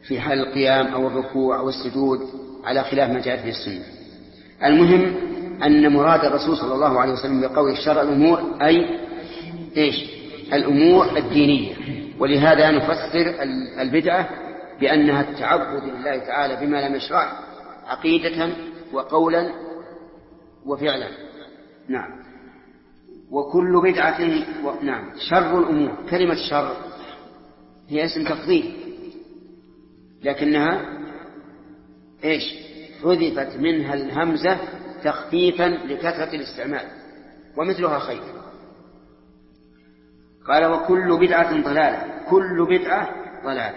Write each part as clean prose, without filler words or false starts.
في حال القيام أو الركوع أو السجود على خلاف ما جاءت في السنة. المهم أن مراد الرسول صلى الله عليه وسلم بقول الشرع الأمور أي الأمور الدينية. ولهذا نفسر البدعة بأنها التعبد لله تعالى بما لم يشرع عقيدة وقولا وفعلا. نعم. وكل بدعة نعم. شر الأمور، كلمة شر هي اسم تفضيل، لكنها حذفت منها الهمزة تخفيفا لكثرة الاستعمال، ومثلها خير. قال وكل بدعة ضلالة، كل بدعة ضلالة.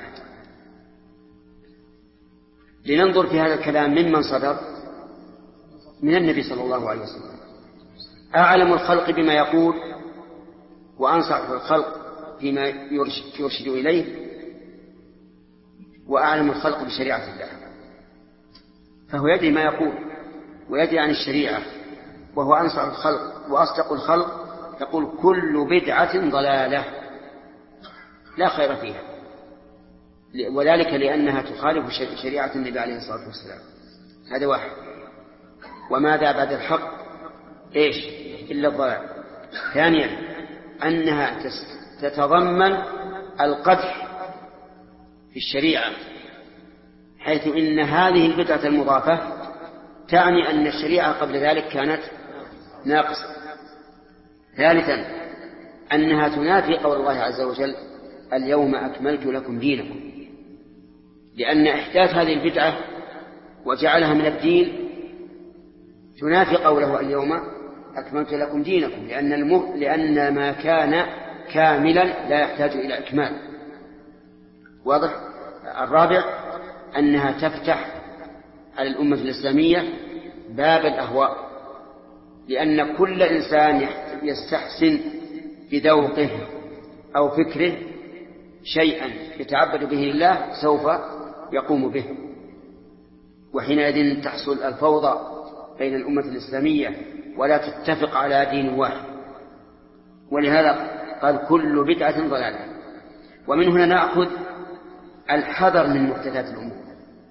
لننظر في هذا الكلام ممن صدر، من النبي صلى الله عليه وسلم، أعلم الخلق بما يقول وأنصح الخلق فيما يرشد إليه، وأعلم الخلق بشريعة الله، فهو يدري ما يقول ويدري عن الشريعة، وهو أنصح الخلق وأصدق الخلق. يقول كل بدعة ضلالة لا خير فيها، وذلك لأنها تخالف شريعة النبي عليه الصلاة والسلام. هذا واحد. وماذا بعد الحق إلا الضلال. ثانيا أنها تتضمن القدح في الشريعة، حيث إن هذه البدعة المضافة تعني أن الشريعة قبل ذلك كانت ناقصة. ثالثا أنها تنافي قول الله عز وجل اليوم أكملت لكم دينكم، لأن إحداث هذه البدعة وجعلها من الدين تنافي قوله اليوم أكملت لكم دينكم، لأن ما كان كاملا لا يحتاج إلى إكمال. واضح. الرابع أنها تفتح على الأمة الإسلامية باب الأهواء، لأن كل إنسان يستحسن بذوقه أو فكره شيئا يتعبد به الله سوف يقوم به، وحينئذ تحصل الفوضى بين الأمة الإسلامية ولا تتفق على دين واحد. ولهذا قال كل بدعة ضلالة. ومن هنا نأخذ الحذر من محدثات الأمور،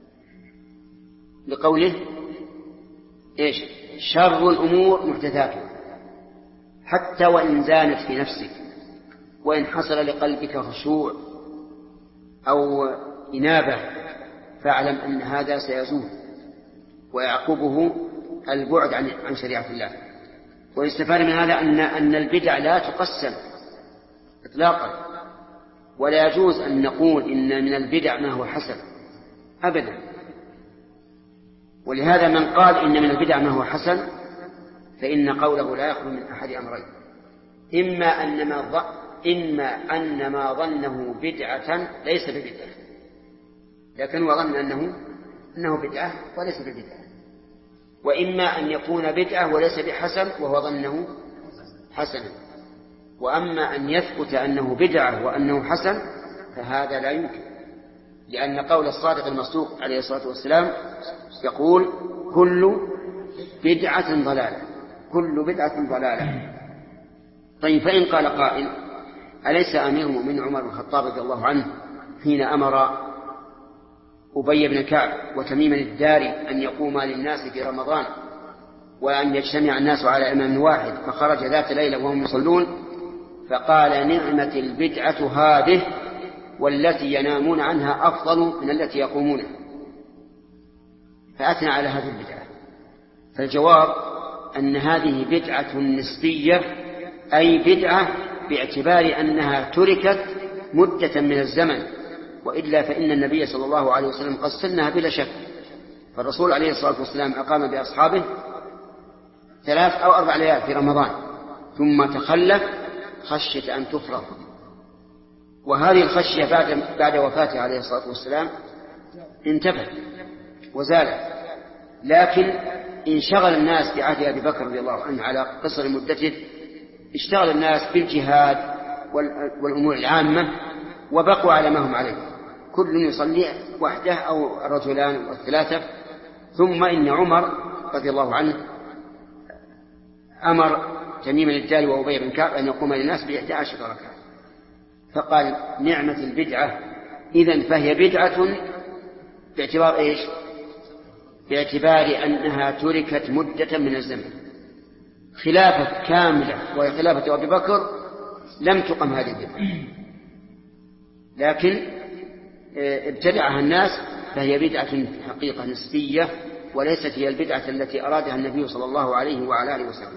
لقوله شر الأمور محدثاتها، حتى وإن زانت في نفسك، وإن حصل لقلبك خشوع أو إنابة، فاعلم أن هذا سيزول ويعقبه البعد عن شريعة الله. ويستفاد من هذا أن البدع لا تقسم إطلاقا، ولا يجوز أن نقول إن من البدع ما هو حسن أبدا. ولهذا من قال إن من البدع ما هو حسن فإن قوله لا يخلو من أحد أمرين: إما أن ما ظنه بدعة ليس ببدعة، لكن وظن أنه بدعة وليس ببدعة، وإما أن يكون بدعة وليس بحسن وهو ظنه حسنا. وأما أن يثبت أنه بدعة وأنه حسن فهذا لا يمكن، لأن قول الصادق المصدوق عليه الصلاة والسلام يقول كل بدعة ضلالة، كل بدعة ضلالة. طيب، فإن قال قائل: أليس أمير المؤمنين عمر بن الخطاب رضي الله عنه حين أمر أبي بن كعب وتميم الداري أن يقوما للناس في رمضان وأن يجتمع الناس على إمام واحد، فخرج ذات ليلة وهم يصلون فقال: نعمة البدعة هذه، والتي ينامون عنها أفضل من التي يقومون، فأثنى على هذه البدعة. فالجواب أن هذه بدعة نسبية، أي بدعة باعتبار أنها تركت مدة من الزمن، وإلا فإن النبي صلى الله عليه وسلم قد سنها بلا شك. فالرسول عليه الصلاة والسلام أقام بأصحابه 3 أو 4 ليال في رمضان ثم تخلف خشية أن تفرط، وهذه الخشية بعد وفاته عليه الصلاة والسلام انتفت وزالت. لكن انشغل الناس بعهد أبي بكر رضي الله عنه على قصر مدته، اشتغل الناس بالجهاد والأمور العامة وبقوا على ما هم عليه، كل يصلي وحده أو الرجلان أو الثلاثة. ثم إن عمر رضي الله عنه أمر تميم الداري وأبي بن كعب أن يقوم للناس ب11 ركعة، فقال: نعمة البدعة، إذن فهي بدعة باعتبار إيش؟ باعتبار أنها تركت مدة من الزمن. خلافة كاملة وهي خلافة أبي بكر لم تقم هذه البدعة، لكن ابتدعها الناس، فهي بدعة حقيقة نسبية، وليست هي البدعة التي أرادها النبي صلى الله عليه وعلى آله وسلم.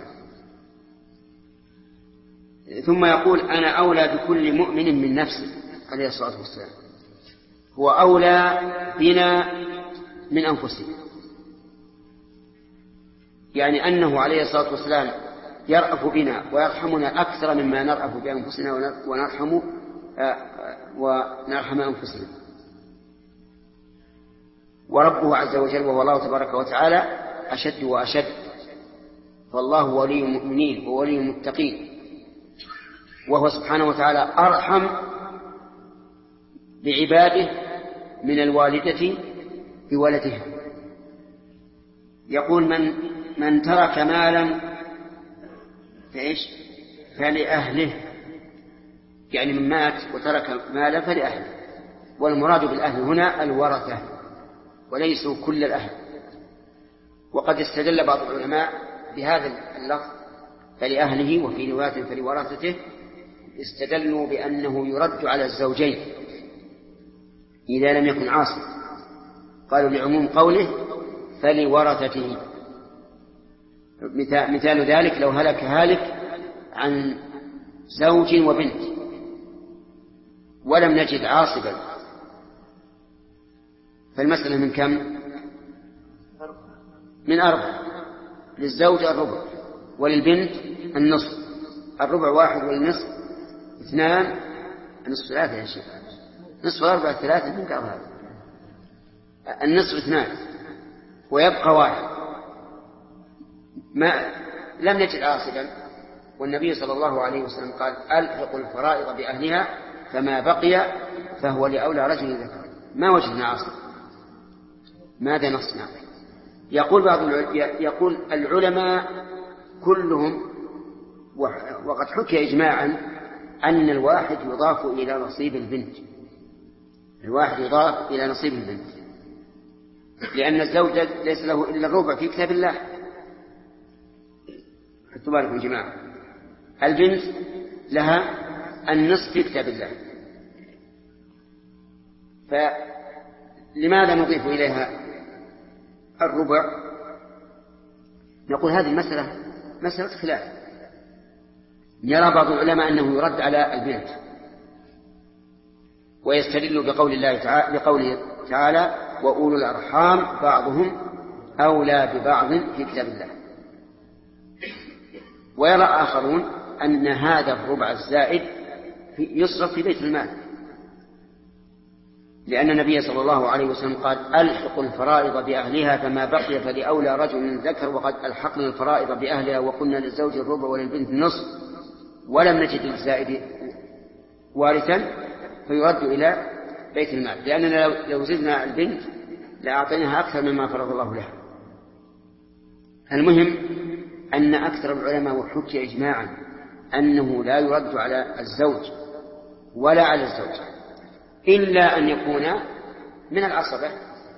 ثم يقول: أنا أولى بكل مؤمن من نفسه عليه الصلاة والسلام. هو أولى بنا من أنفسنا، يعني أنه عليه الصلاة والسلام يرأف بنا ويرحمنا أكثر مما نرأف بأنفسنا ونرحم أنفسنا. وربه عز وجل وهو الله تبارك وتعالى أشد وأشد، فالله ولي المؤمنين وولي المتقين، وهو سبحانه وتعالى أرحم بعباده من الوالدة بولدها. يقول: من ترك مالا فلأهله، يعني من مات وترك مالا فلأهله، والمراد بالأهل هنا الورثة وليسوا كل الأهل. وقد استدل بعض العلماء بهذا اللفظ فلأهله، وفي رواية فلورثته، استدلوا بأنه يرد على الزوجين إذا لم يكن عاصب، قالوا لعموم قوله فلورثته. مثال ذلك لو هلك هالك عن زوج وبنت ولم نجد عاصبا، فالمسألة من كم؟ من 4. للزوج الربع، وللبنت النصف. الربع 1 والنصف 2، النصف 3 يا شيخ، نصف 4 3 من قال هذا، النصف 2 ويبقى 1. لم نجد عاصبا، والنبي صلى الله عليه وسلم قال: ألحق الفرائض بأهلها فما بقي فهو لأولى رجل ذكر. ما وجدنا عاصب، ماذا نصنع؟ يقول العلماء كلهم، وقد حكي إجماعا أن الواحد يضاف إلى نصيب البنت، الواحد يضاف إلى نصيب البنت، لأن الزوج ليس له إلا الربع في كتاب الله. حطوا بالكم جماعة، البنت لها النصف في كتاب الله، فلماذا نضيف إليها الربع؟ نقول هذه مسألة خلاف. يرى بعض العلماء أنه يرد على البنت، ويستدل بقوله تعالى: وأولو الأرحام بعضهم أولى ببعض في كتاب الله. ويرى آخرون أن هذا الربع الزائد يصرف في بيت المال، لأن النبي صلى الله عليه وسلم قال: ألحق الفرائض بأهلها فما بقي فلأولى رجل ذكر، وقد ألحقنا الفرائض بأهلها وقلنا للزوج الربع وللبنت النصف ولم نجد للزائد وارثا، فيرد إلى بيت المال، لأننا لو زدنا البنت لأعطيناها أكثر مما فرض الله لها. المهم أن أكثر العلماء وحكي إجماعا أنه لا يرد على الزوج ولا على الزوجة إلا أن يكون من العصبة.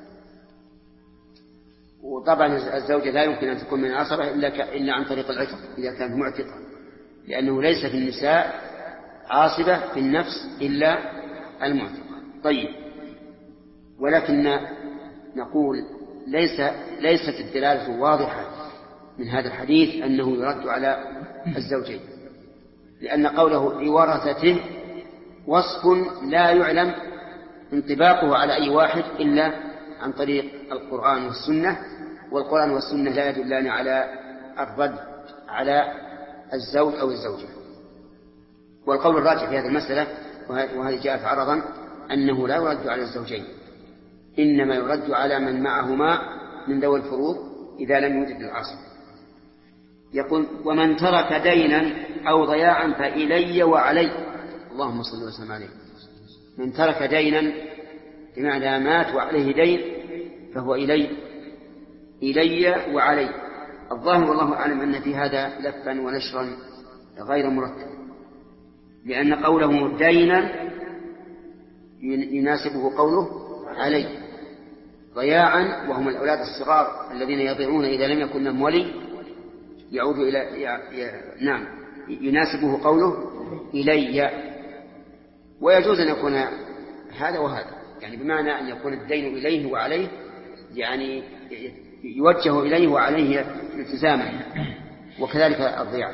وطبعا الزوجة لا يمكن أن تكون من العصبة إلا عن طريق العتق إذا كانت معتقة، لأنه ليس في النساء عاصبة في النفس إلا المعتقة. طيب، ولكن نقول ليست الدلالة واضحة من هذا الحديث أنه يرد على الزوجين، لأن قوله لورثته وصف لا يعلم انطباقه على أي واحد إلا عن طريق القرآن والسنة، والقرآن والسنة لا يدلان على الرد على الزوج أو الزوجة. والقول الراجح في هذه المسألة، وهذه جاءت عرضا، أنه لا يرد على الزوجين، إنما يرد على من معهما من ذوي الفروض إذا لم يوجد العصر. يقول: ومن ترك دينا أو ضياعا فإلي وعلي. اللهم صل وسلم عليه. من ترك دينا بمعنى مات وعليه دين فهو إلي وعلي. الظاهر والله أعلم أن في هذا لفا ونشرا غير مرتب، لأن قوله دينا يناسبه قوله علي، ضياعا، وهم الأولاد الصغار الذين يضيعون إذا لم يكن لهم ولي، يعود إلى نعم يناسبه قوله إلي. ويجوز أن يكون هذا وهذا، يعني بمعنى أن يكون الدين إليه وعليه، يعني يوجه إليه وعليه التزاما، وكذلك الضياع.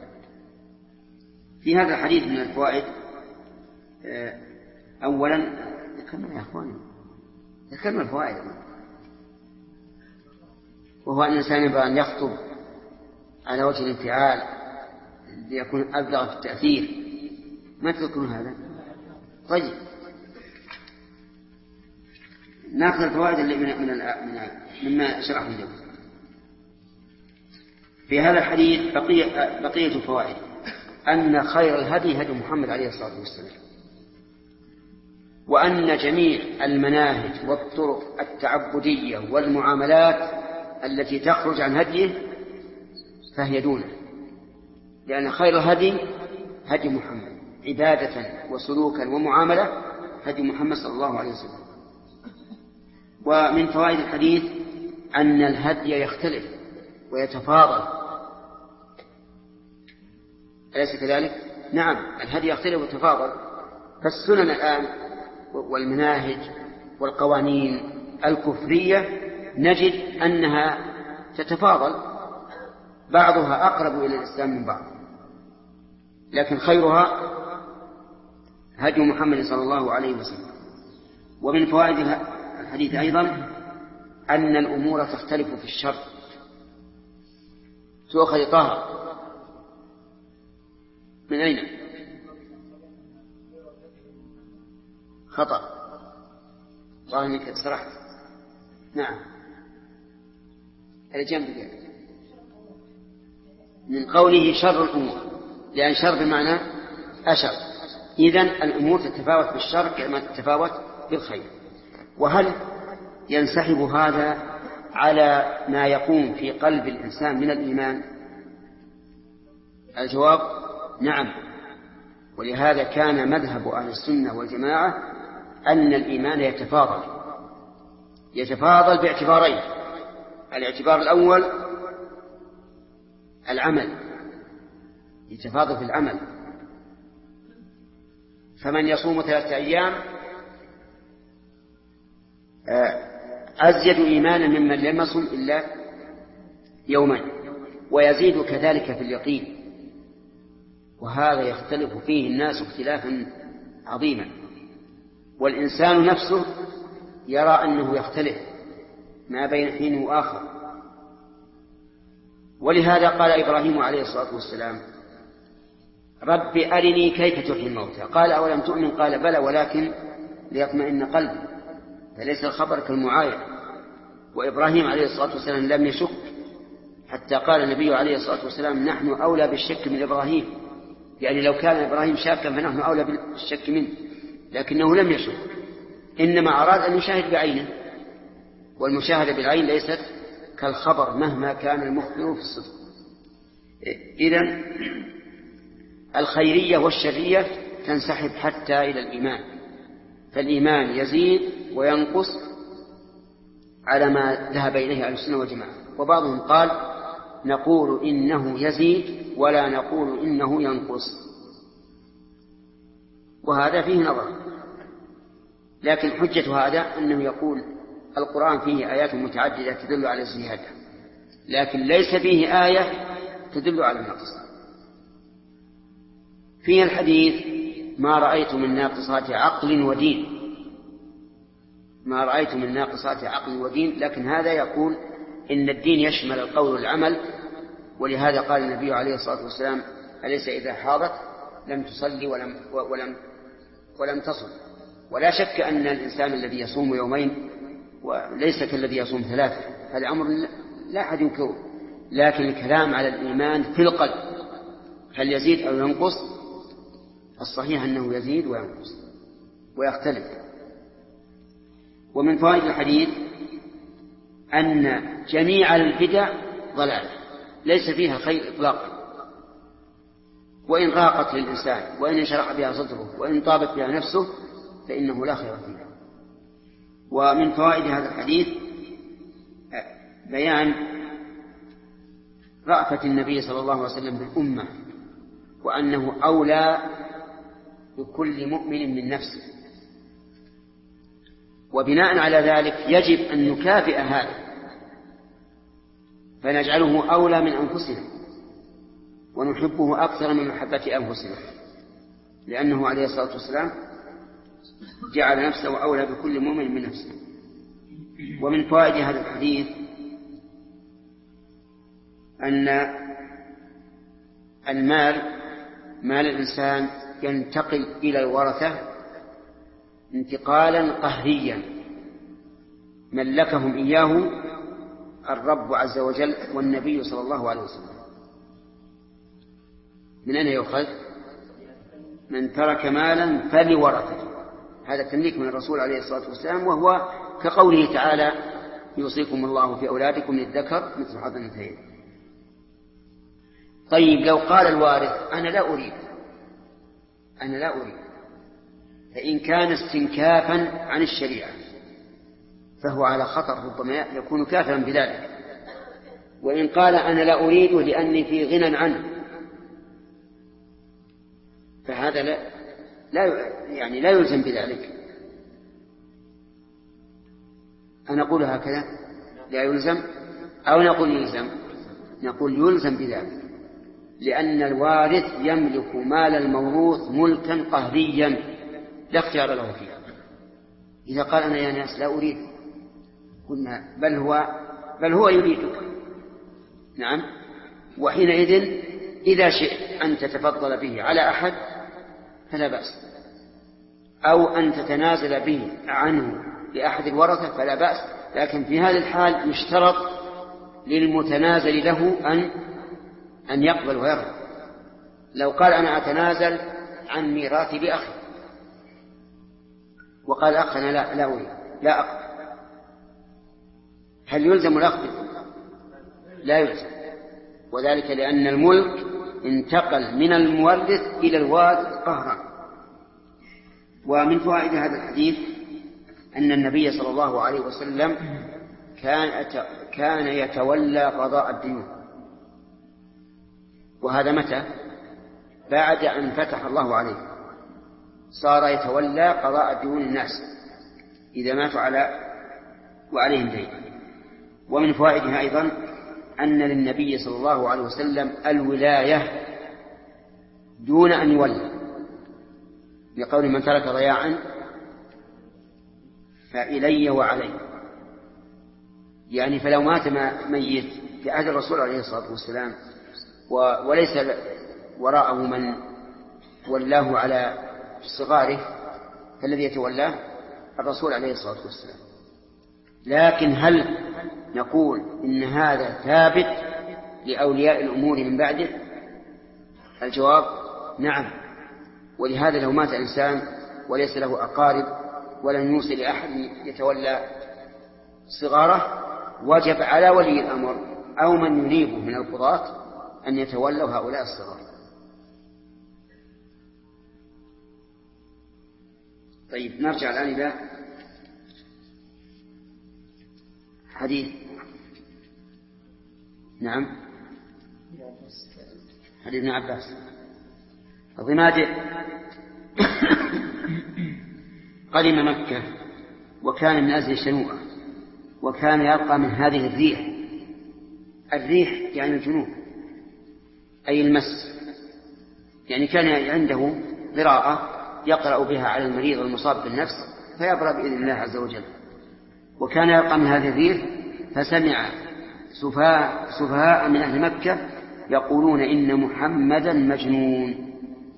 في هذا الحديث من الفوائد أولا ذكرنا يا أخواني ذكرنا الفوائد، وهو أن الإنسان ينبغي أن يخطب على وجه الانفعال ليكون أبلغ في التأثير. ما تذكرون هذا؟ طيب نأخذ الفوائد اللي مما شرحه اليوم. في هذا الحديث بقية الفوائد: أن خير الهدي هدي محمد عليه الصلاة والسلام، وأن جميع المناهج والطرق التعبدية والمعاملات التي تخرج عن هديه فهي دونه، لأن خير الهدي هدي محمد عبادة وسلوكا ومعاملة هدي محمد صلى الله عليه وسلم. ومن فوائد الحديث أن الهدي يختلف ويتفاضل، أليس كذلك؟ نعم، الهدي يختلف ويتفاضل. فالسنن الآن والمناهج والقوانين الكفرية نجد أنها تتفاضل، بعضها أقرب إلى الإسلام من بعض، لكن خيرها هدي محمد صلى الله عليه وسلم. ومن فوائد الحديث أيضا أن الأمور تختلف في الشر، تؤخذ طهر من أين؟ خطأ ظاهر منك صرحت. نعم الجنب من قوله شر الأمور، لأن شر بمعنى أشر، إذن الأمور تتفاوت بالشر كما تتفاوت بالخير. وهل ينسحب هذا على ما يقوم في قلب الإنسان من الإيمان؟ الجواب نعم. ولهذا كان مذهب أهل السنة والجماعة أن الإيمان يتفاضل باعتبارين: الاعتبار الأول العمل، يتفاضل في العمل، فمن يصوم 3 أيام أزيد إيمانا ممن لم يصم إلا يوما، ويزيد كذلك في اليقين. وهذا يختلف فيه الناس اختلافا عظيما، والإنسان نفسه يرى أنه يختلف ما بين حين وآخر. ولهذا قال إبراهيم عليه الصلاة والسلام: رب أرني كيف تحيي الموتى. قال: أولم تؤمن؟ قال: بلى ولكن ليطمئن قلبي. فليس الخبر كالمعاينة. وإبراهيم عليه الصلاة والسلام لم يشك، حتى قال النبي عليه الصلاة والسلام: نحن أولى بالشك من إبراهيم، يعني لو كان إبراهيم شاكا فنحن أولى بالشك منه، لكنه لم يشك، إنما أراد أن يشاهد بعينه، والمشاهدة بالعين ليست كالخبر مهما كان المخبر في الصدق. إذن الخيرية والشرية تنسحب حتى إلى الإيمان، فالإيمان يزيد وينقص على ما ذهب إليه أهل السنة والجماعة. وبعضهم قال: نقول إنه يزيد ولا نقول إنه ينقص، وهذا فيه نظر. لكن حجة هذا أنه يقول القرآن فيه آيات متعددة تدل على الزيادة، لكن ليس فيه آية تدل على النقص. فيه الحديث: ما رأيت من ناقصات عقل ودين، ما رأيت من ناقصات عقل ودين. لكن هذا يقول إن الدين يشمل القول والعمل، ولهذا قال النبي عليه الصلاة والسلام: أليس إذا حاضت لم تصلي ولم تصل. ولا شك أن الإنسان الذي يصوم يومين وليس كالذي يصوم 3، هذا أمر لا أحد ينكره. لكن الكلام على الإيمان في القلب هل يزيد أو ينقص؟ الصحيح أنه يزيد وينقص ويختلف. ومن فوائد الحديث أن جميع البدع ضلال، ليس فيها خير إطلاقا، وإن راقت للإنسان، وإن انشرح بها صدره، وإن طابت بها نفسه، فإنه لا خير فيها. ومن فوائد هذا الحديث بيان رأفة النبي صلى الله عليه وسلم بالأمة، وأنه أولى بكل مؤمن من نفسه، وبناء على ذلك يجب أن نكافئ هذا فنجعله أولى من أنفسنا ونحبه أكثر من محبة أنفسنا، لأنه عليه الصلاة والسلام جعل نفسه أولى بكل مؤمن من نفسه. ومن فوائد هذا الحديث أن المال، مال الإنسان، ينتقل إلى الورثة انتقالا قهريا ملكهم إياه الرب عز وجل والنبي صلى الله عليه وسلم. من أين يؤخذ؟ من ترك مالا فلورثته، هذا التمليك من الرسول عليه الصلاة والسلام، وهو كقوله تعالى يوصيكم الله في أولادكم للذكر مثل حظ الأنثيين. طيب لو قال الوارث أنا لا أريد، فإن كان استنكافا عن الشريعة فهو على خطر، ربما يكون كافرا بذلك. وإن قال أنا لا أريده لأني في غنى عنه، فهذا لا يلزم بذلك. أنا أقول هكذا لا يلزم، أو نقول يلزم؟ نقول يلزم بذلك، لأن الوارث يملك مال الموروث ملكا قهريا لا اختيار له فيه. إذا قال أنا يا ناس لا أريد، قلنا بل هو يريدك. نعم. وحينئذ إذا شئت أن تتفضل به على أحد فلا بأس، أو أن تتنازل به عنه لأحد الورثة فلا بأس، لكن في هذه الحال يشترط للمتنازل له أن يقبل ويرضى. لو قال أنا أتنازل عن ميراثي لأخي، وقال أخ أنا لا أريد، لا أقبل، هل يلزم الأخذ؟ لا يلزم، وذلك لأن الملك انتقل من المورث إلى الوارث قهرا. ومن فوائد هذا الحديث أن النبي صلى الله عليه وسلم كان يتولى قضاء الديون، وهذا متى؟ بعد أن فتح الله عليه صار يتولى قضاء ديون الناس إذا ماتوا وعليهم دين. ومن فوائدها أيضا أن للنبي صلى الله عليه وسلم الولاية دون أن يولى، بقول من ترك ضياعا فإلي وعلي، يعني فلو مات ميت في عهد الرسول عليه الصلاة والسلام وليس وراءه من ولاه على صغاره، فالذي يتولاه الرسول عليه الصلاة والسلام. لكن هل نقول إن هذا ثابت لأولياء الأمور من بعده؟ الجواب نعم. ولهذا لو مات إنسان وليس له أقارب ولن يوصي لأحد يتولى صغاره، وجب على ولي الأمر أو من ينيبه من القضاة أن يتولوا هؤلاء الصغار. طيب نرجع الآن إلى حديث نعم حديث ابن عباس. الضمادع قدم مكة وكان من أزل شنوءة، وكان يلقى من هذه الريح يعني الجنوب أي المس، يعني كان عنده قراءة يقرأ بها على المريض المصاب بالنفس فيبرأ بإذن الله عز وجل. وكان يلقى من هذه الريح فسمع سفهاء من أهل مكة يقولون إن محمدا مجنون،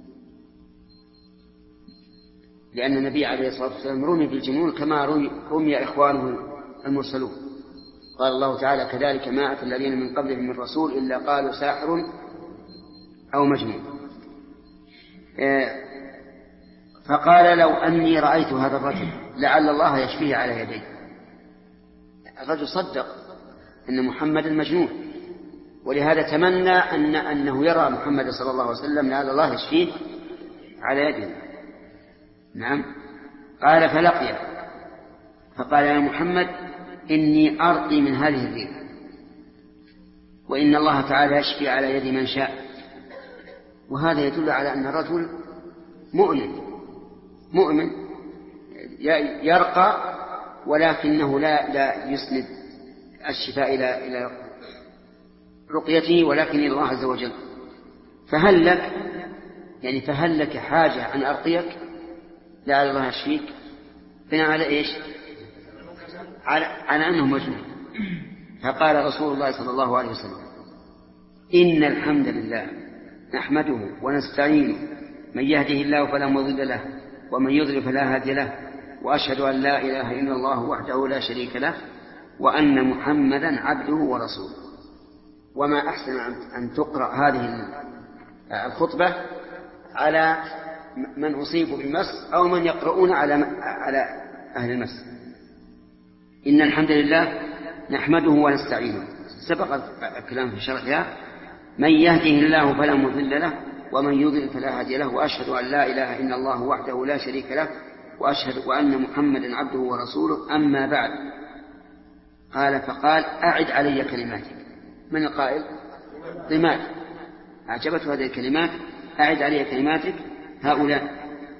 لأن النبي عليه الصلاة والسلام رمي بالجنون كما رمي إخوانه المرسلون. قال الله تعالى كذلك ما أتى الذين من قبلهم من رسول إلا قالوا ساحر أو مجنون. فقال لو أني رأيت هذا الرجل لعل الله يشفيه على يدي. الرجل صدق أن محمدا مجنون، ولهذا تمنى أنه يرى محمد صلى الله عليه وسلم لعل الله يشفيه على يده. نعم. قال فقال يا محمد إني أرقي من هذه الريح، وإن الله تعالى يشفي على يد من شاء. وهذا يدل على أن الرجل مؤمن يرقى، ولكنه لا يسند الشفاء إلى رقيته ولكن إلى الله عز وجل. فهل لك حاجة أن أرقيك لعل الله يشفيك؟ بناء على إيش؟ على أنه مجنون. فقال رسول الله صلى الله عليه وسلم إن الحمد لله نحمده ونستعينه، من يهده الله فلا مضل له ومن يضلل فلا هادي له، وأشهد أن لا إله إلا الله وحده لا شريك له، وأن محمدا عبده ورسوله. وما أحسن أن تقرأ هذه الخطبة على من أصيبوا بالمس أو من يقرؤون على أهل المس. إن الحمد لله نحمده ونستعينه، سبق الكلام في شرحها. من يهده الله فلا مضل له ومن يضلل فلا هادي له، وأشهد أن لا إله إلا الله وحده لا شريك له، وأشهد وأن محمدا عبده ورسوله. أما بعد، فقال أعد علي كلماتك. من القائل؟ ضماد. أعجبته هذه الكلمات، أعد علي كلماتك هؤلاء،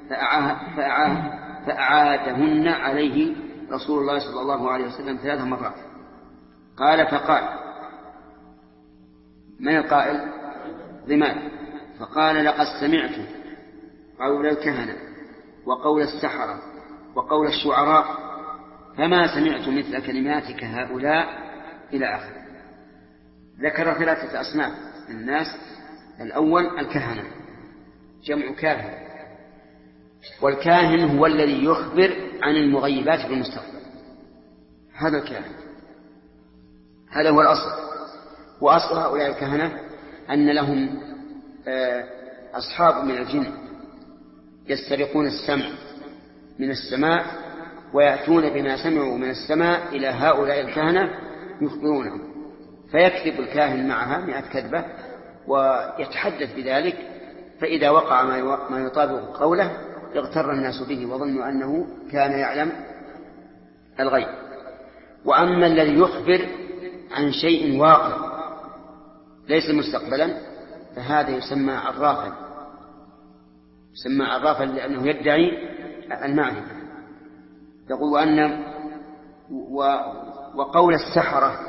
فأعادهن عليه رسول الله صلى الله عليه وسلم 3 مرات. فقال من القائل؟ ضماد. فقال لقد سمعت قول الكهنة وقول السحرة وقول الشعراء، فما سمعت مثل كلماتك هؤلاء إلى آخره. ذكر 3 أصناف الناس. الأول الكهنة، جمع كاهن، والكاهن هو الذي يخبر عن المغيبات في المستقبل، هذا الكاهن، هذا هو الأصل. وأصل هؤلاء الكهنة أن لهم أصحاب من الجن يسترقون السمع من السماء ويأتون بما سمعوا من السماء إلى هؤلاء الكهنة يخبرونهم، فيكذب الكاهن معها 100 كذبة ويتحدث بذلك، فإذا وقع ما يطابق قوله اغتر الناس به وظنوا أنه كان يعلم الغيب. وأما الذي يخبر عن شيء واقع ليس مستقبلا فهذا يسمى عرافا، لأنه يدعي المعرفة. يقول وقول السحرة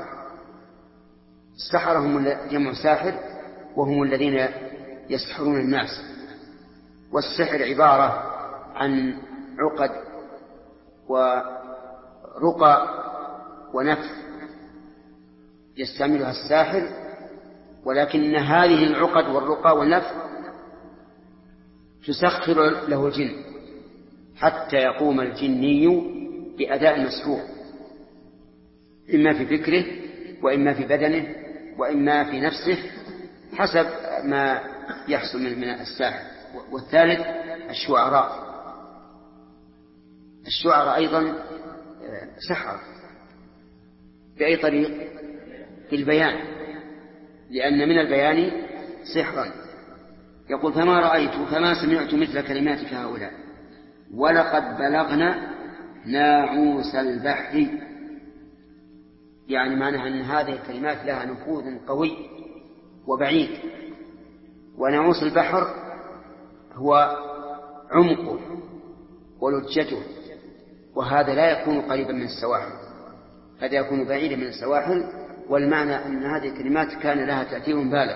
هم جمع ساحر، وهم الذين يسحرون الناس. والسحر عبارة عن عقد ورقى ونفث يستعملها الساحر، ولكن هذه العقد والرقى والنفث تسخر له الجن حتى يقوم الجني بأداء المسحور، إما في فكره وإما في بدنه وإما في نفسه حسب ما يحصل من الساحر. والثالث الشعراء أيضا سحر بأي طريق؟ بالبيان، لأن من البيان سحرا. يقول فما سمعت مثل كلماتك هؤلاء ولقد بلغنا ناعوس البحر، يعني معناها أن هذه الكلمات لها نفوذ قوي وبعيد. وناعوس البحر هو عمقه ولجته، وهذا لا يكون قريبا من السواحل، هذا يكون بعيدا من السواحل. والمعنى أن هذه الكلمات كان لها تأثير بالغ.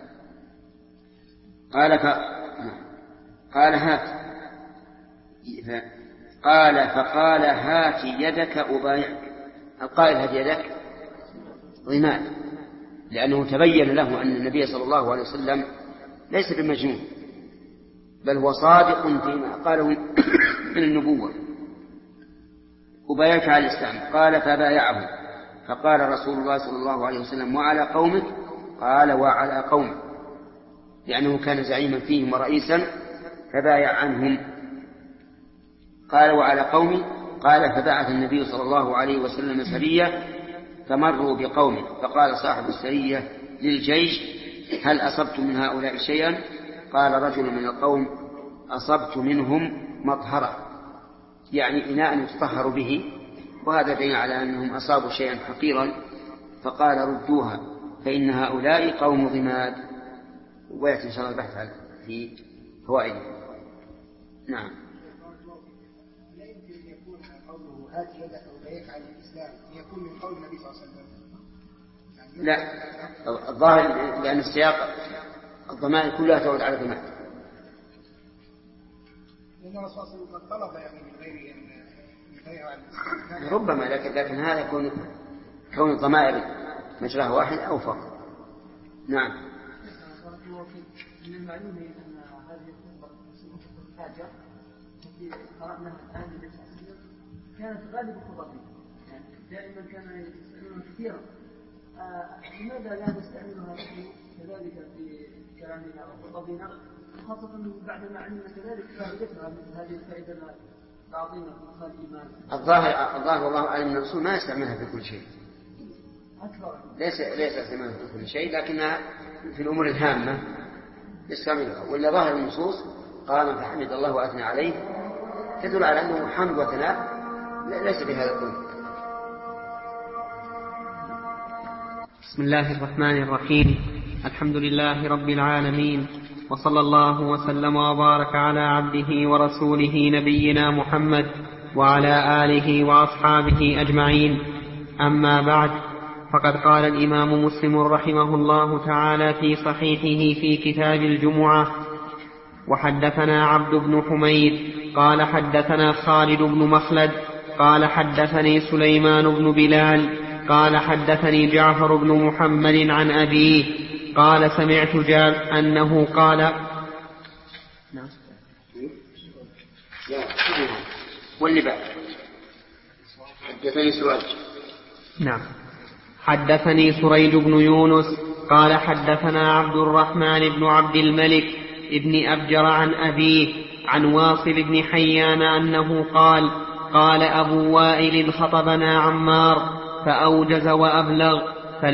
فقال هات يدك أبايعك. القائل هات يدك ضماد، لأنه تبين له أن النبي صلى الله عليه وسلم ليس بمجنون، بل هو صادق فيما قاله من النبوة. أبايعك على الإسلام. قال فبايعه. فقال رسول الله صلى الله عليه وسلم وعلى قومك؟ قال وعلى قومك، لأنه كان زعيما فيهم ورئيسا فبايع عنهم. قال وعلى قومي؟ قال فبعث النبي صلى الله عليه وسلم سرية فمروا بقومه، فقال صاحب السرية للجيش هل أصبتم من هؤلاء شيئا؟ قال رجل من القوم أصبت منهم مطهرة، يعني إناء يتطهر به وهذا دليل على أنهم أصابوا شيئا حقيرا فقال ردوها فإن هؤلاء قوم ضماد. ويأتي إن شاء الله البحث في فوائده. نعم. لا يمكن أن يكون قوله هات يدك وبيك على الإسلام يكون من قول النبي صلى الله عليه وسلم؟ لا، الظاهر لأن السياق الضمائر كلها تعود على ضمائر. لأن الرسول صلى الله عليه وسلم طلب يعني من غير ربما، لكن هذا يكون كون الضمائر مجراه واحد أوفق. نعم. من المعلوم أن هذه الخطبة الحاجة التي قرأناها الآن من التفسير كانت غالب خطبه، يعني دائما كان يستعملونها كثيرا. لماذا لا نستعملها كذلك في كلامنا وخطبنا، خاصة بعد ما علمنا كذلك فائدتها مثل هذه الفائدة العظيمة في الإيمان؟ الظاهر والله أعلم أن الرسول ما يستعملها في كل شيء، ليس يستعملها في كل شيء، لكنها في الأمور الهامة يستعملها. ولا ظاهر النصوص قام فحمد الله وأثنى عليه تدل على أنه حمد وثناء ليس بهذا الأمر. بسم الله الرحمن الرحيم. الحمد لله رب العالمين، وصلى الله وسلم وبارك على عبده ورسوله نبينا محمد وعلى آله وأصحابه أجمعين. أما بعد، فقد قال الإمام مسلم رحمه الله تعالى في صحيحه في كتاب الجمعة: وحدثنا عبد بن حميد قال حدثنا خالد بن مخلد قال حدثني سليمان بن بلال قال حدثني جعفر بن محمد عن أبيه قال سمعت جابر أنه قال واللي بعد حدثني سريج. نعم. حدثني سريج بن يونس قال حدثنا عبد الرحمن بن عبد الملك ابن أبجر عن أبيه عن واصل بن حيان أنه قال: قال أبو وائل: خطبنا عمار فأوجز وأبلغ،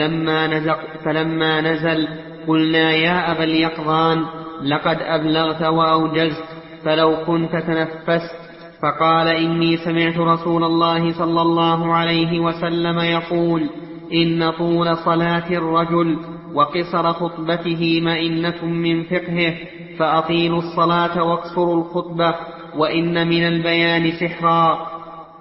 فلما نزل قلنا: يا أبا اليقظان، لقد أبلغت وأوجزت، فلو كنت تنفست. فقال: إني سمعت رسول الله صلى الله عليه وسلم يقول: إن طول صلاة الرجل وقصر خطبته مئنة من فقهه، فأطيلوا الصلاة واقصروا الخطبة، وإن من البيان سحرا.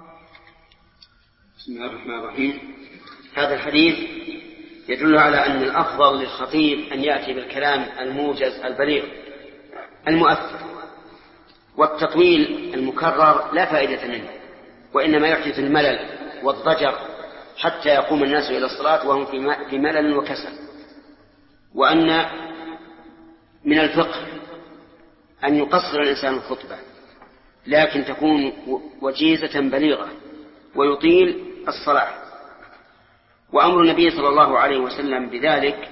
بسم الله الرحمن الرحيم. هذا الحديث يدل على أن الأفضل للخطيب أن يأتي بالكلام الموجز البليغ المؤثر، والتطويل المكرر لا فائدة منه، وإنما يحدث الملل والضجر حتى يقوم الناس إلى الصلاة وهم في ملل وكسل. وأن من الفقه أن يقصر الإنسان الخطبة، لكن تكون وجيزة بليغة، ويطيل الصلاة. وأمر النبي صلى الله عليه وسلم بذلك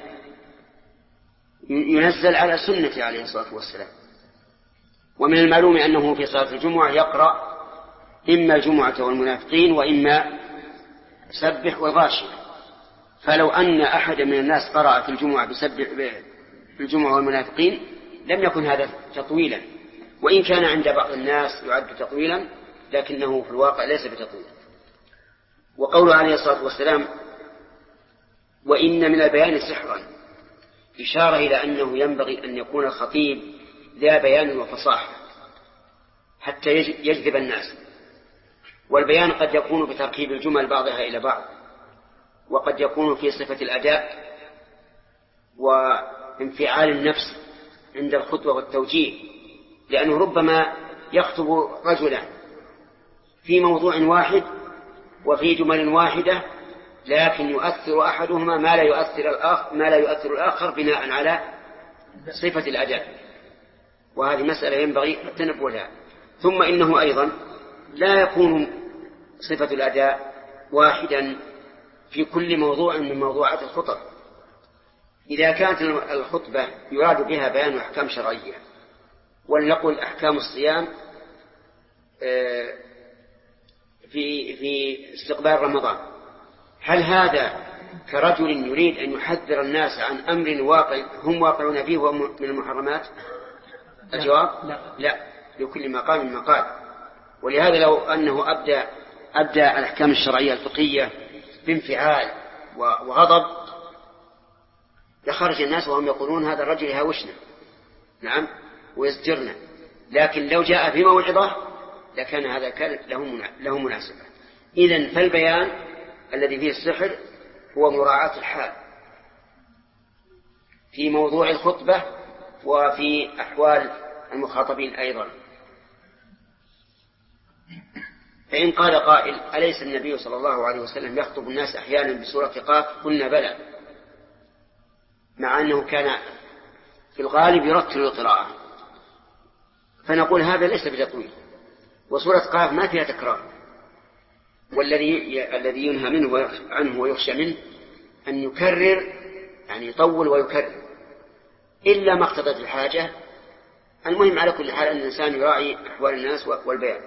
ينزل على سنة عليه الصلاة والسلام. ومن المعلوم أنه في صلاة الجمعة يقرأ إما الجمعة والمنافقين وإما سبح والغاشية. فلو أن أحد من الناس قرأ في الجمعة بسبح في الجمعة والمنافقين لم يكن هذا تطويلا، وإن كان عند بعض الناس يعد تطويلا، لكنه في الواقع ليس بتطويل. وقوله عليه الصلاة والسلام: وإن من البيان سحرا، إشارة إلى أنه ينبغي أن يكون الخطيب ذا بيان وفصاحة حتى يجذب الناس. والبيان قد يكون بتركيب الجمل بعضها إلى بعض، وقد يكون في صفة الأداء وانفعال النفس عند الخطوة والتوجيه، لأنه ربما يخطب رجلا في موضوع واحد وفي جمل واحدة، لكن يؤثر أحدهما ما لا يؤثر الآخر بناء على صفة الأداء، وهذه مسألة ينبغي التنبه لها. ثم إنه أيضا لا يكون صفة الأداء واحدا في كل موضوع من موضوعات الخطب. إذا كانت الخطبة يراد بها بيان أحكام شرعية، ولنقل أحكام الصيام في استقبال رمضان، هل هذا كرجل يريد أن يحذر الناس عن أمر هم واقعون فيه وهم من المحرمات؟ الجواب لا، لكل مقام مقال. ولهذا لو أنه أبدى أبدأ الأحكام الشرعية الفقهية بانفعال وغضب لخرج الناس وهم يقولون هذا الرجل يهاوشنا، نعم، ويزجرنا. لكن لو جاء في موعظة لكان هذا له مناسبة. إذن فالبيان الذي فيه السحر هو مراعاة الحال في موضوع الخطبة وفي أحوال المخاطبين أيضا. فإن قال قائل أليس النبي صلى الله عليه وسلم يخطب الناس أحيانا بسورة قاف؟ قلنا بلى، مع أنه كان في الغالب يرتل القراءة، فنقول هذا ليس بتطويل، وسورة قاف ما فيها تكرار. والذي ينهى منه عنه ويخشى منه أن يكرر، يعني يطول ويكرر، إلا ما اقتضت الحاجة. المهم على كل حال أن الإنسان يراعي أحوال الناس والبيان.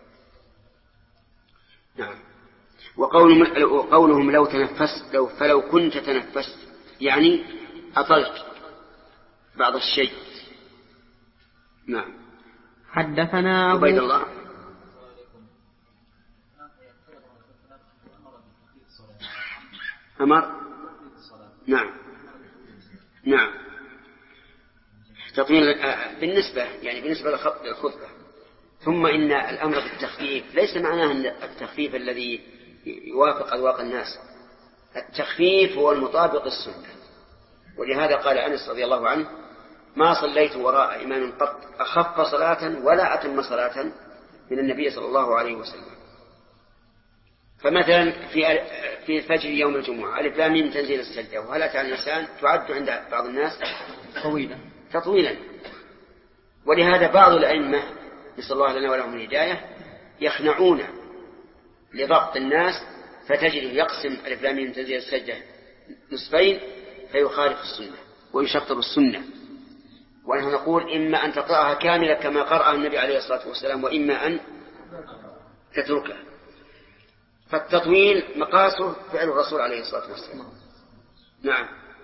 نعم. وقولهم لو تنفست فلو كنت تنفست، يعني أطلت بعض الشيء. نعم. حدثنا عبيد الله. أمر. نعم نعم. تطويل بالنسبة للخطبة. ثم إن الأمر بالتخفيف ليس معناه أن التخفيف الذي يوافق أذواق الناس، التخفيف هو المطابق السنة. ولهذا قال أنس رضي الله عنه ما صليت وراء إمام قط أخف صلاة ولا أتم صلاة من النبي صلى الله عليه وسلم. فمثلا في فجر يوم الجمعة ألف لام ميم تنزيل السجدة وهل أتى الإنسان تعد عند بعض الناس تطويلا. ولهذا بعض الأئمة نسأل الله لنا ولهم الهداية يخنعون لضبط الناس، فتجد يقسم ألف لام ميم تنزيل السجدة نصفين فيخالف السنة ويشطب السنة. ونحن نقول إما أن تقرأها كاملة كما قرأ النبي عليه الصلاة والسلام، وإما أن تتركها. فالتطويل مقاسه فعل الرسول عليه الصلاة والسلام. نعم.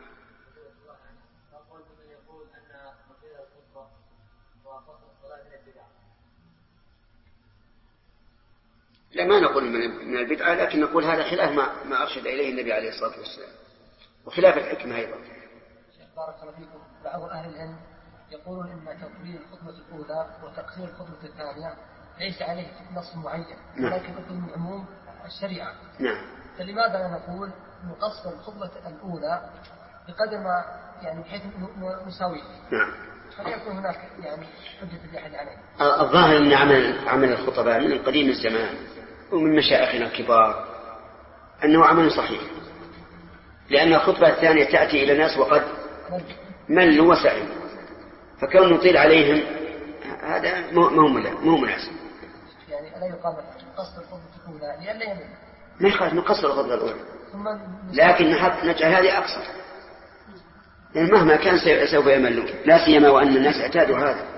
لا، ما نقول من البدعة، لكن نقول هذا خلاف ما أرشد إليه النبي عليه الصلاة والسلام، وخلاف الحكمة أيضا. بارك الله فيكم. بعض أهل العلم يقولون إن تطويل الخطبة الأولى وتقصير الخطبة الثانية ليس عليه نص معين، ولكن يكون من عموم الشريعة. نعم. فلماذا لا نقول نقصر الخطبة الأولى بقدر ما يعني بحيث نساويه؟ نعم. فليكن هناك يعني حجة لأحد عليه. الظاهر أن عمل الخطباء من قديم الزمان ومن مشايخنا الكبار أنه عمل صحيح، لأن الخطبة الثانية تأتي إلى الناس وقد ملوا وسعوا، فكون نطيل عليهم هذا مو مناسب. يعني ألا يقال قصر الخطبة الأولى لأن لا يمل؟ ما يخالف نقصر الخطبة الأولى، لكن نجعل هذه أقصر، يعني مهما كان سوف يملون، لا سيما وأن الناس اعتادوا هذا.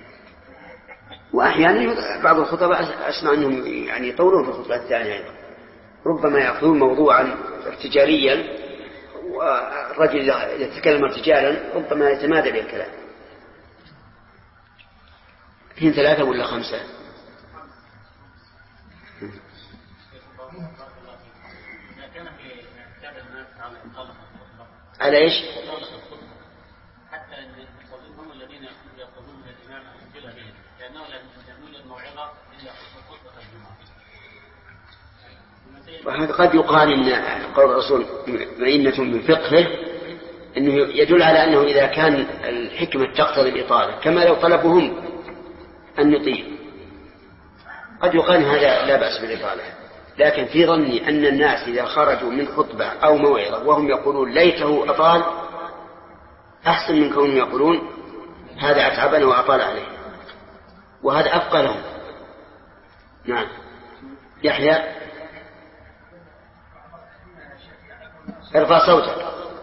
وأحيانا بعض الخطباء أسمع أنهم يعني يطولون في الخطبة الثانية أيضا، ربما يأخذون موضوعا ارتجاليا والرجل يتكلم ارتجالا ربما يتمادى به الكلام. هن 3 ولا 5؟ على ايش؟ حتى ان هم الذين يقولون الامام ينزل به لانه لا ينزل الموعظه الا خطبه الجمعه. وهذا قد يقال ان قول الرسول مئنة من فقهه انه يدل على انه اذا كان الحكمه تقتضي الاطاله كما لو طلبهم ان نطيل قد يقال هذا لا باس بالاطاله. لكن في ظني أن الناس إذا خرجوا من خطبة أو موعظة وهم يقولون ليته أطال أحسن من كونهم يقولون هذا أتعبنا وأطال عليه، وهذا أبقى لهم. نعم. يحيى ارفع صوتك.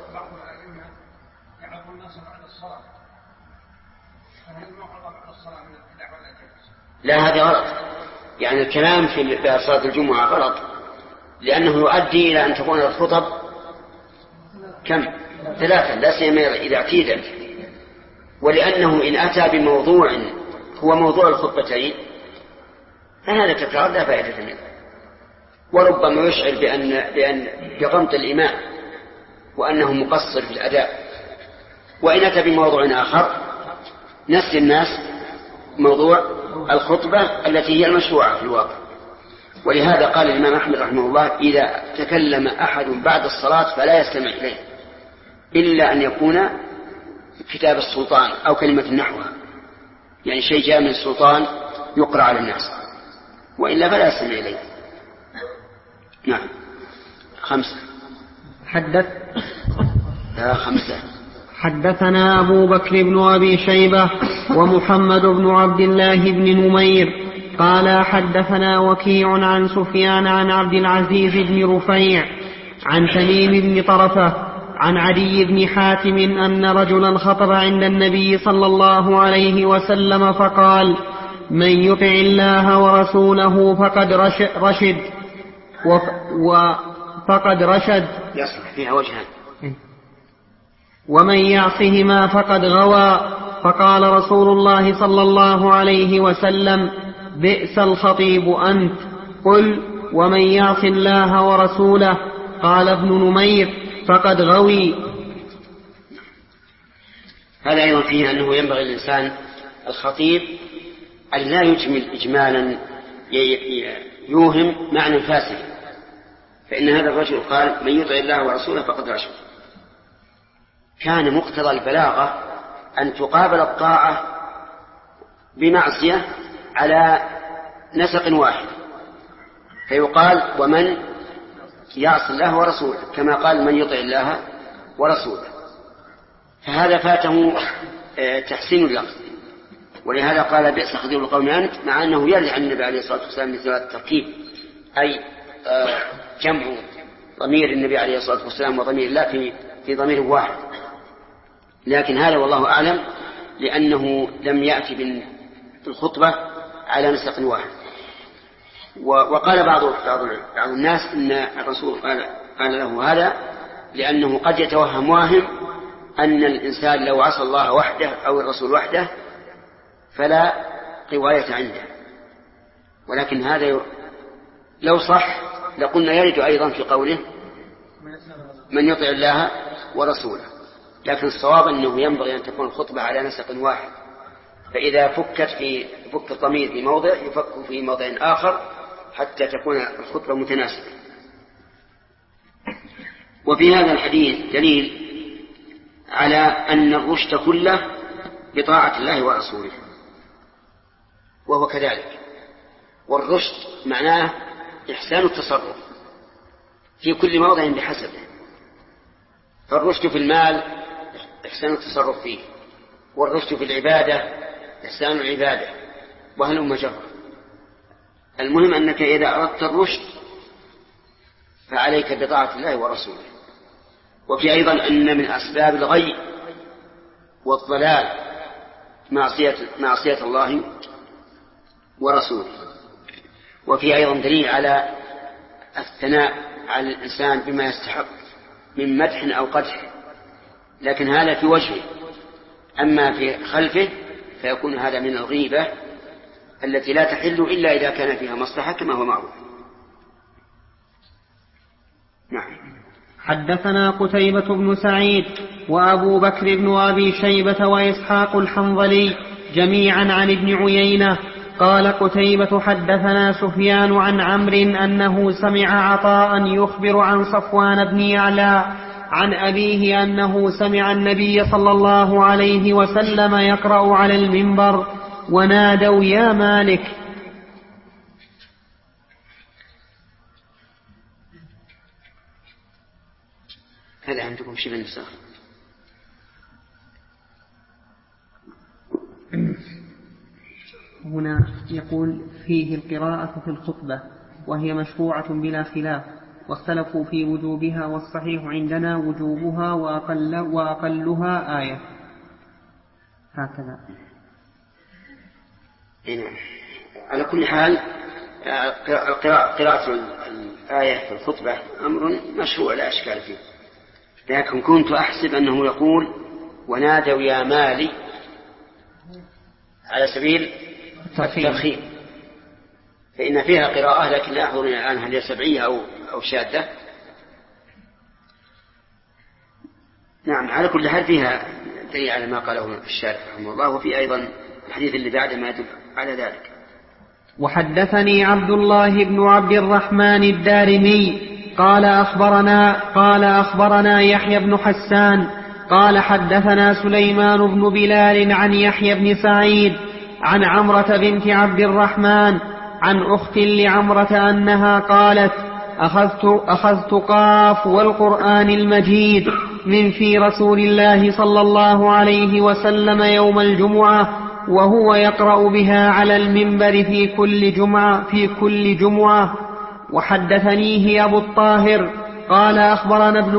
لا، هذا غلط، يعني الكلام في صلاة الجمعة غلط، لأنه يؤدي إلى أن تكون الخطب كم 3 لا سيما إذا اعتيدت، ولأنه إن أتى بموضوع هو موضوع الخطبتين فهذا تكرار لا فائدة منه. وربما يشعر بغمط الإمام وأنه مقصر في الأداء. وإن أتى بموضوع آخر نسي الناس موضوع الخطبة التي هي المشروعة في الواقع. ولهذا قال الإمام أحمد رحمه الله: إذا تكلم أحد بعد الصلاة فلا يستمع إليه إلا أن يكون كتاب السلطان أو كلمة نحوها، يعني شيء جاء من السلطان يقرأ على الناس، وإلا فلا يستمع إليه. نعم. 5. حدثنا أبو بكر بن أبي شيبة ومحمد بن عبد الله بن نمير قال حدثنا وكيع عن سفيان عن عبد العزيز بن رفيع عن تميم بن طرفة عن عدي بن حاتم أن رجلا خطب عند النبي صلى الله عليه وسلم فقال: من يطع الله ورسوله فقد رشد يصلح فيها وجهان، ومن يعصهما فقد غوى. فقال رسول الله صلى الله عليه وسلم: بئس الخطيب أنت. قل: ومن يعص الله ورسوله؟ قال ابن نمير: فقد غوي. هذا أيضا فيه أنه ينبغي الإنسان الخطيب أن لا يجمل إجمالا يوهم معنى فاسد، فإن هذا الرجل قال: من يطع الله ورسوله فقد رشد. كان مقتضى البلاغة أن تقابل الطاعة بمعصية على نسق واحد، فيقال: ومن يعص الله ورسوله، كما قال: من يطع الله ورسوله. فهذا فاته تحسين اللفظ، ولهذا قال: بئس خطيب القوم أنت، مع أنه يرجع عن النبي عليه الصلاة والسلام مثل التركيب، أي جمع ضمير النبي عليه الصلاة والسلام وضمير الله في ضمير واحد، لكن هذا والله أعلم لأنه لم يأتي بالخطبة على نسق واحد. وقال بعض الناس إن الرسول قال له هذا لأنه قد يتوهم واهم أن الإنسان لو عصى الله وحده أو الرسول وحده فلا قواية عنده، ولكن هذا لو صح لقلنا يرد أيضا في قوله: من يطع الله ورسوله. لكن الصواب أنه ينبغي أن تكون الخطبة على نسق واحد، فإذا فك الضمير في موضع يفك في موضع آخر حتى تكون الخطبة متناسبة. وفي هذا الحديث دليل على أن الرشد كله بطاعة الله ورسوله، وهو كذلك. والرشد معناه إحسان التصرف في كل موضع بحسبه، فالرشد في المال إحسان التصرف فيه، والرشد في العبادة إحسان العبادة، وهلم جرا. المهم أنك إذا أردت الرشد فعليك بطاعة الله ورسوله. وفي أيضا أن من أسباب الغي والضلال معصية الله ورسوله. وفي أيضا دليل على الثناء على الإنسان بما يستحق من مدح أو قدح، لكن هذا في وجهه، أما في خلفه فيكون هذا من الغيبة التي لا تحل إلا إذا كان فيها مصلحة كما هو معروف. نعم. حدثنا قتيبة بن سعيد وأبو بكر بن أبي شيبة وإسحاق الحنظلي جميعا عن ابن عيينة قال قتيبة: حدثنا سفيان عن عمرو أنه سمع عطاء يخبر عن صفوان بن يعلى عن أبيه أنه سمع النبي صلى الله عليه وسلم يقرأ على المنبر: ونادوا يا مالك. هذا عندكم شيء بالنسخ؟ هنا يقول: فيه القراءة في الخطبة وهي مشروعة بلا خلاف، واختلفوا في وجوبها، والصحيح عندنا وجوبها وأقلها آية. هكذا. على كل حال قراءة الآية في الخطبة أمر مشروع لا أشكال فيه، لكن كنت أحسب أنه يقول: ونادوا يا مالي، على سبيل الترخيم، فإن فيها قراءة، لكن لا أحضرني الآن هل هي سبعية أو شاذة. نعم، على كل حال فيها دليل على ما قاله الشارح رحمه الله، وفي أيضا الحديث اللي بعده ما يدل على ذلك. وحدثني عبد الله بن عبد الرحمن الدارمي قال أخبرنا يحيى بن حسان قال حدثنا سليمان بن بلال عن يحيى بن سعيد عن عمرة بنت عبد الرحمن عن أخت لعمرة أنها قالت: أخذت قاف والقرآن المجيد من في رسول الله صلى الله عليه وسلم يوم الجمعة وهو يقرأ بها على المنبر في كل جمعة. وحدثنيه أبو الطاهر قال أخبرنا ابن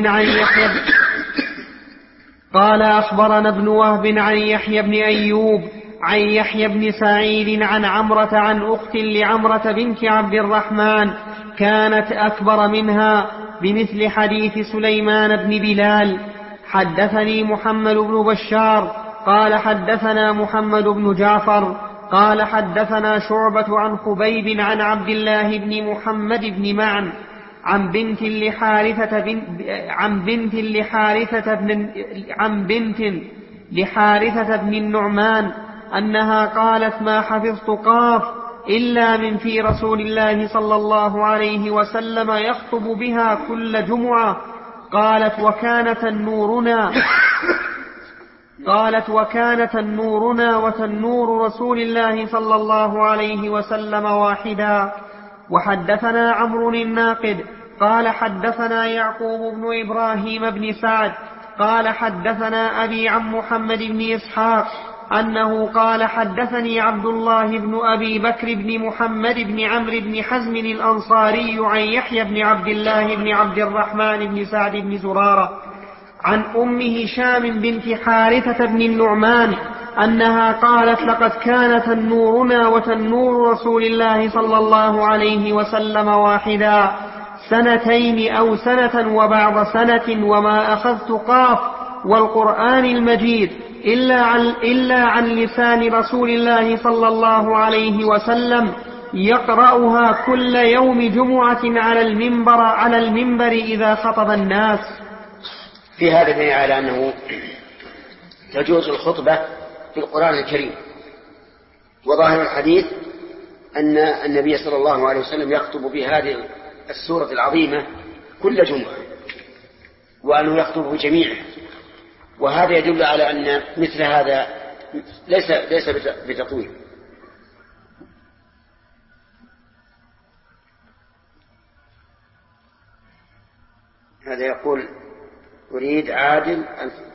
وهب عن يحيى بن أيوب عن يحيى بن سعيد عن عمرة عن أخت لعمرة بنت عبد الرحمن كانت أكبر منها بمثل حديث سليمان بن بلال. حدثني محمد بن بشار قال حدثنا محمد بن جعفر قال حدثنا شعبة عن خبيب عن عبد الله بن محمد بن معن عن بنت لحارثة بن النعمان أنها قالت: ما حفظت قاف إلا من في رسول الله صلى الله عليه وسلم يخطب بها كل جمعة. قالت: وكانت النورنا وتنور رسول الله صلى الله عليه وسلم واحدا. وحدثنا عمرو الناقد قال حدثنا يعقوب بن إبراهيم بن سعد قال حدثنا أبي عن محمد بن إسحاق أنه قال: حدثني عبد الله بن أبي بكر بن محمد بن عمرو بن حزم الأنصاري عن يحيى بن عبد الله بن عبد الرحمن بن سعد بن زرارة عن أم هشام بنت حارثة بن النعمان أنها قالت: لقد كانت النورنا وتنور رسول الله صلى الله عليه وسلم واحدا 2 أو 1 سنة وبعض سنة، وما أخذت قاف والقرآن المجيد إلا عن لسان رسول الله صلى الله عليه وسلم يقرأها كل يوم جمعة على المنبر إذا خطب الناس. في هذا دليل على أنه تجوز الخطبة في القرآن الكريم، وظاهر الحديث أن النبي صلى الله عليه وسلم يخطب بهذه السورة العظيمة كل جمعة، وأنه يخطب بجميعه، وهذا يدل على أن مثل هذا ليس بتطويل. هذا يقول: أريد عادل.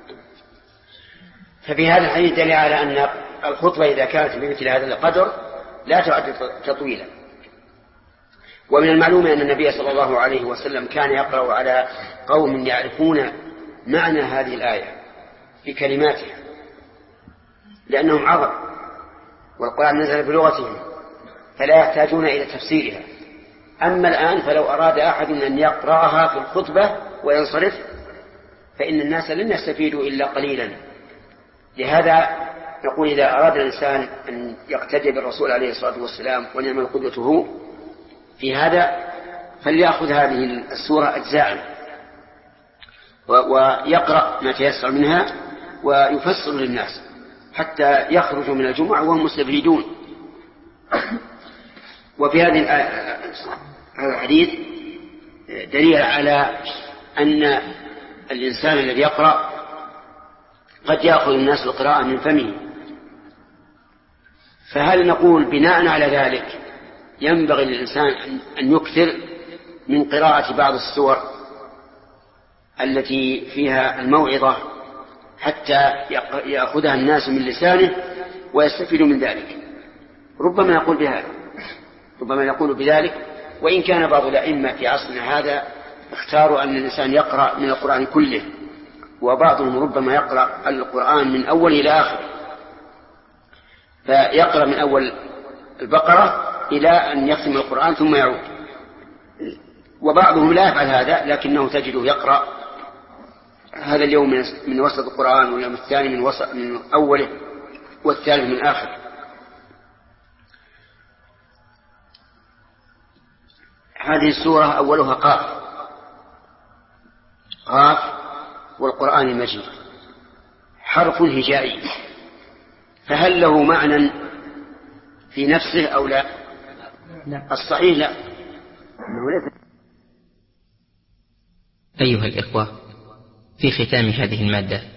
ففي هذا الحديث دليل على أن الخطبة إذا كانت بمثل هذا القدر لا تعد تطويلا. ومن المعلوم أن النبي صلى الله عليه وسلم كان يقرأ على قوم يعرفون معنى هذه الآية في كلماتها، لأنهم عرب والقرآن نزل بلغتهم فلا يحتاجون إلى تفسيرها. أما الآن فلو أراد أحد أن يقرأها في الخطبة وينصرف فإن الناس لن يستفيدوا إلا قليلا. لهذا نقول: إذا أراد الإنسان أن يقتدي بالرسول عليه الصلاة والسلام ونعم قدوته في هذا فليأخذ هذه السورة أجزاء ويقرأ ما تيسر منها ويفسر للناس حتى يخرجوا من الجمعة وهم مستفيدون. وفي هذا الحديث دليل على أن الإنسان الذي يقرأ قد يأخذ الناس القراءة من فمه. فهل نقول بناء على ذلك ينبغي للإنسان أن يكثر من قراءة بعض السور التي فيها الموعظة حتى يأخذها الناس من لسانه ويستفيدوا من ذلك؟ ربما يقول بذلك، وإن كان بعض الأئمة في عصرنا هذا اختاروا أن الإنسان يقرأ من القرآن كله، وبعضهم ربما يقرأ القرآن من أول إلى آخر، فيقرأ من أول البقرة إلى أن يختم القرآن ثم يعود. وبعضهم لا يفعل هذا، لكنه تجده يقرأ هذا اليوم من وسط القرآن، واليوم الثاني من أوله، والثالث من آخر. هذه السورة أولها قاف، قاف والقرآن المجيد حرف هجائي، فهل له معنى في نفسه أو لا؟ الصحيح لا. أيها الإخوة، في ختام هذه المادة